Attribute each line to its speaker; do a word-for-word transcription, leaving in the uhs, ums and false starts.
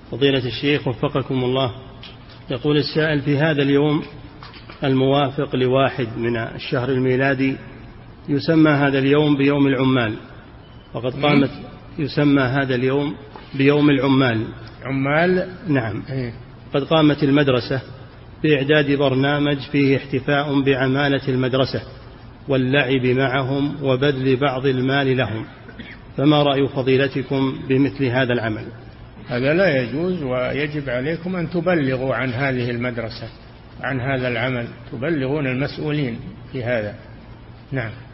Speaker 1: فضيلة الشيخ وفقكم الله، يقول السائل: في هذا اليوم الموافق لواحد من الشهر الميلادي يسمى هذا اليوم بيوم العمال، وقد قامت يسمى هذا اليوم بيوم العمال.
Speaker 2: عمال؟
Speaker 1: نعم. قد قامت المدرسة بإعداد برنامج فيه احتفاء بعمالة المدرسة واللعب معهم وبذل بعض المال لهم، فما رأي فضيلتكم بمثل هذا العمل؟
Speaker 2: هذا لا يجوز، ويجب عليكم أن تبلغوا عن هذه المدرسة عن هذا العمل، تبلغون المسؤولين في هذا. نعم.